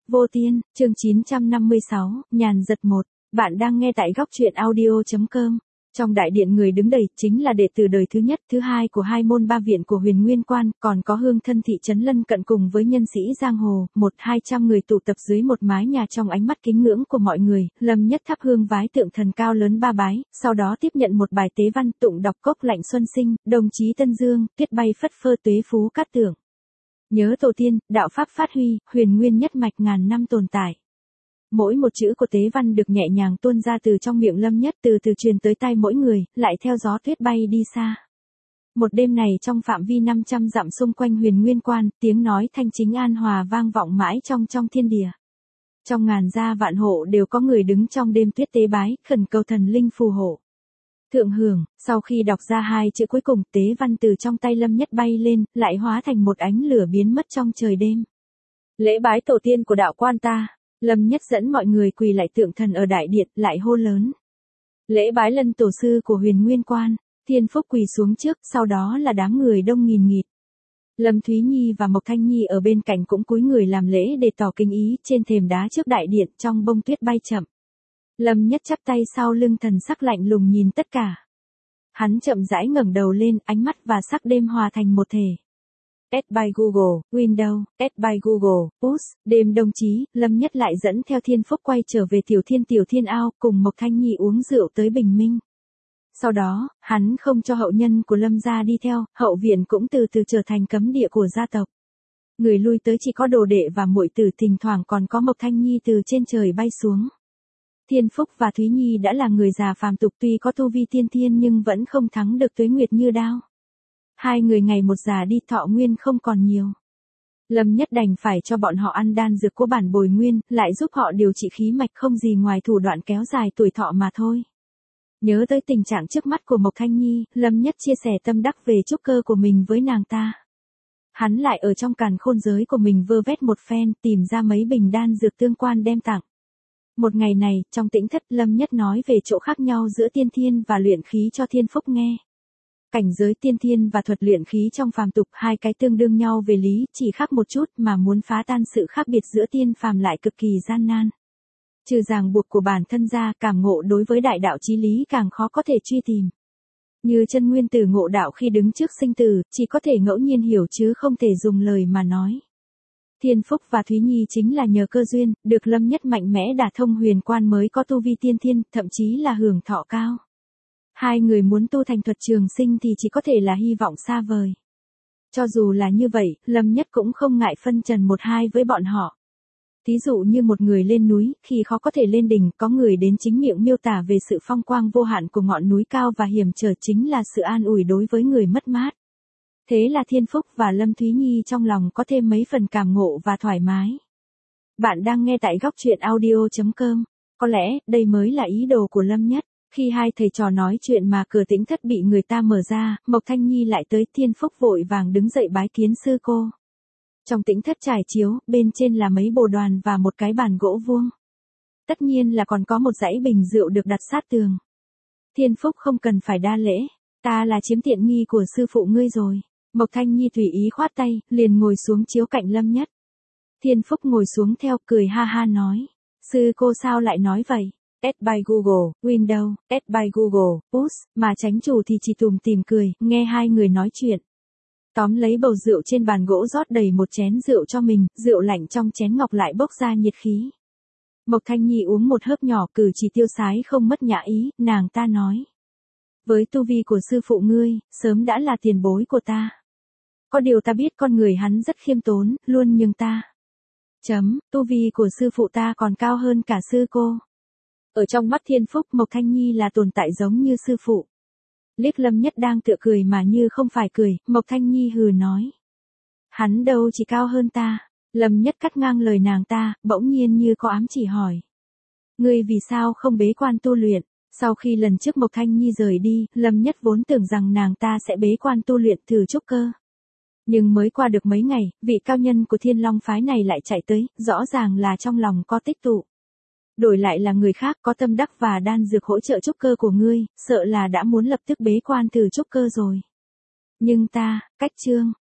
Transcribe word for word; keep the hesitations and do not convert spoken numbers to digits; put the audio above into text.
Vô Tiên, chương chín trăm năm mươi sáu, nhàn giật một. Bạn đang nghe tại góc truyện audio.com. Trong đại điện người đứng đầy chính là đệ tử đời thứ nhất, thứ hai của hai môn ba viện của Huyền Nguyên Quan, còn có hương thân thị trấn lân cận cùng với nhân sĩ giang hồ, một hai trăm người tụ tập dưới một mái nhà trong ánh mắt kính ngưỡng của mọi người. Lâm Nhất thắp hương vái tượng thần cao lớn ba bái, sau đó tiếp nhận một bài tế văn tụng đọc cốc lạnh xuân sinh, đồng chí Tân Dương, tuyết bay phất phơ tuế phú cát tưởng. Nhớ tổ tiên, đạo pháp phát huy, huyền nguyên nhất mạch ngàn năm tồn tại. Mỗi một chữ của tế văn được nhẹ nhàng tuôn ra từ trong miệng Lâm Nhất, từ từ truyền tới tai mỗi người, lại theo gió tuyết bay đi xa. Một đêm này trong phạm vi năm trăm dặm xung quanh Huyền Nguyên Quan, tiếng nói thanh chính an hòa vang vọng mãi trong trong thiên địa. Trong ngàn gia vạn hộ đều có người đứng trong đêm tuyết tế bái, khẩn cầu thần linh phù hộ. Thượng hưởng, sau khi đọc ra hai chữ cuối cùng, tế văn từ trong tay Lâm Nhất bay lên, lại hóa thành một ánh lửa biến mất trong trời đêm. Lễ bái tổ tiên của đạo quan ta. Lâm Nhất dẫn mọi người quỳ lại tượng thần ở đại điện, lại hô lớn. Lễ bái lân tổ sư của Huyền Nguyên Quan. Thiên Phúc quỳ xuống trước, sau đó là đám người đông nghìn nghịt. Lâm Thúy Nhi và Mộc Thanh Nhi ở bên cạnh cũng cúi người làm lễ để tỏ kính ý, trên thềm đá trước đại điện trong bông tuyết bay chậm. Lâm Nhất chắp tay sau lưng, thần sắc lạnh lùng nhìn tất cả. Hắn chậm rãi ngẩng đầu lên, ánh mắt và sắc đêm hòa thành một thể. Add by Google, Windows, Add by Google, Push, đêm đồng chí, Lâm Nhất lại dẫn theo Thiên Phúc quay trở về Tiểu Thiên Tiểu Thiên Ao, cùng Mộc Thanh Nhi uống rượu tới bình minh. Sau đó, hắn không cho hậu nhân của Lâm gia đi theo, hậu viện cũng từ từ trở thành cấm địa của gia tộc. Người lui tới chỉ có đồ đệ và muội tử, thỉnh thoảng còn có Mộc Thanh Nhi từ trên trời bay xuống. Thiên Phúc và Thúy Nhi đã là người già phàm tục, tuy có tu vi tiên thiên nhưng vẫn không thắng được Tuế Nguyệt Như Đao. Hai người ngày một già đi, thọ nguyên không còn nhiều. Lâm Nhất đành phải cho bọn họ ăn đan dược của bản bồi nguyên, lại giúp họ điều trị khí mạch, không gì ngoài thủ đoạn kéo dài tuổi thọ mà thôi. Nhớ tới tình trạng trước mắt của Mộc Thanh Nhi, Lâm Nhất chia sẻ tâm đắc về trúc cơ của mình với nàng ta. Hắn lại ở trong càn khôn giới của mình vơ vét một phen, tìm ra mấy bình đan dược tương quan đem tặng. Một ngày này, trong tĩnh thất, Lâm Nhất nói về chỗ khác nhau giữa tiên thiên và luyện khí cho Thiên Phúc nghe. Cảnh giới tiên thiên và thuật luyện khí trong phàm tục, hai cái tương đương nhau về lý, chỉ khác một chút, mà muốn phá tan sự khác biệt giữa tiên phàm lại cực kỳ gian nan. Trừ ràng buộc của bản thân ra, cảm ngộ đối với đại đạo chí lý càng khó có thể truy tìm. Như chân nguyên tử ngộ đạo khi đứng trước sinh tử, chỉ có thể ngẫu nhiên hiểu chứ không thể dùng lời mà nói. Thiên Phúc và Thúy Nhi chính là nhờ cơ duyên, được Lâm Nhất mạnh mẽ đả thông huyền quan mới có tu vi tiên thiên, thậm chí là hưởng thọ cao. Hai người muốn tu thành thuật trường sinh thì chỉ có thể là hy vọng xa vời. Cho dù là như vậy, Lâm Nhất cũng không ngại phân trần một hai với bọn họ. Thí dụ như một người lên núi, khi khó có thể lên đỉnh, có người đến chính miệng miêu tả về sự phong quang vô hạn của ngọn núi cao và hiểm trở, chính là sự an ủi đối với người mất mát. Thế là Thiên Phúc và Lâm Thúy Nhi trong lòng có thêm mấy phần cảm ngộ và thoải mái. Bạn đang nghe tại góc truyện audio.com. Có lẽ, đây mới là ý đồ của Lâm Nhất. Khi hai thầy trò nói chuyện mà cửa tĩnh thất bị người ta mở ra, Mộc Thanh Nhi lại tới, Thiên Phúc vội vàng đứng dậy bái kiến sư cô. Trong tĩnh thất trải chiếu, bên trên là mấy bồ đoàn và một cái bàn gỗ vuông. Tất nhiên là còn có một dãy bình rượu được đặt sát tường. Thiên Phúc không cần phải đa lễ, ta là chiếm tiện nghi của sư phụ ngươi rồi. Mộc Thanh Nhi tùy ý khoát tay, liền ngồi xuống chiếu cạnh Lâm Nhất. Thiên Phúc ngồi xuống theo, cười ha ha nói. Sư cô sao lại nói vậy? Add by Google, Windows, Add by Google, Push, mà chánh chủ thì chỉ tùm tìm cười, nghe hai người nói chuyện. Tóm lấy bầu rượu trên bàn gỗ rót đầy một chén rượu cho mình, rượu lạnh trong chén ngọc lại bốc ra nhiệt khí. Mộc Thanh Nhi uống một hớp nhỏ, cử chỉ tiêu sái không mất nhã ý, nàng ta nói. Với tu vi của sư phụ ngươi, sớm đã là tiền bối của ta. Có điều ta biết con người hắn rất khiêm tốn, luôn nhường ta. Chấm, tu vi của sư phụ ta còn cao hơn cả sư cô. Ở trong mắt Thiên Phúc, Mộc Thanh Nhi là tồn tại giống như sư phụ. Liếc Lâm Nhất đang tựa cười mà như không phải cười, Mộc Thanh Nhi hừ nói. Hắn đâu chỉ cao hơn ta. Lâm Nhất cắt ngang lời nàng ta, bỗng nhiên như có ám chỉ hỏi. Ngươi vì sao không bế quan tu luyện? Sau khi lần trước Mộc Thanh Nhi rời đi, Lâm Nhất vốn tưởng rằng nàng ta sẽ bế quan tu luyện thử trúc cơ. Nhưng mới qua được mấy ngày, vị cao nhân của Thiên Long phái này lại chạy tới, rõ ràng là trong lòng có tích tụ. Đổi lại là người khác có tâm đắc và đan dược hỗ trợ trúc cơ của ngươi, sợ là đã muốn lập tức bế quan thử trúc cơ rồi. Nhưng ta, cách chương,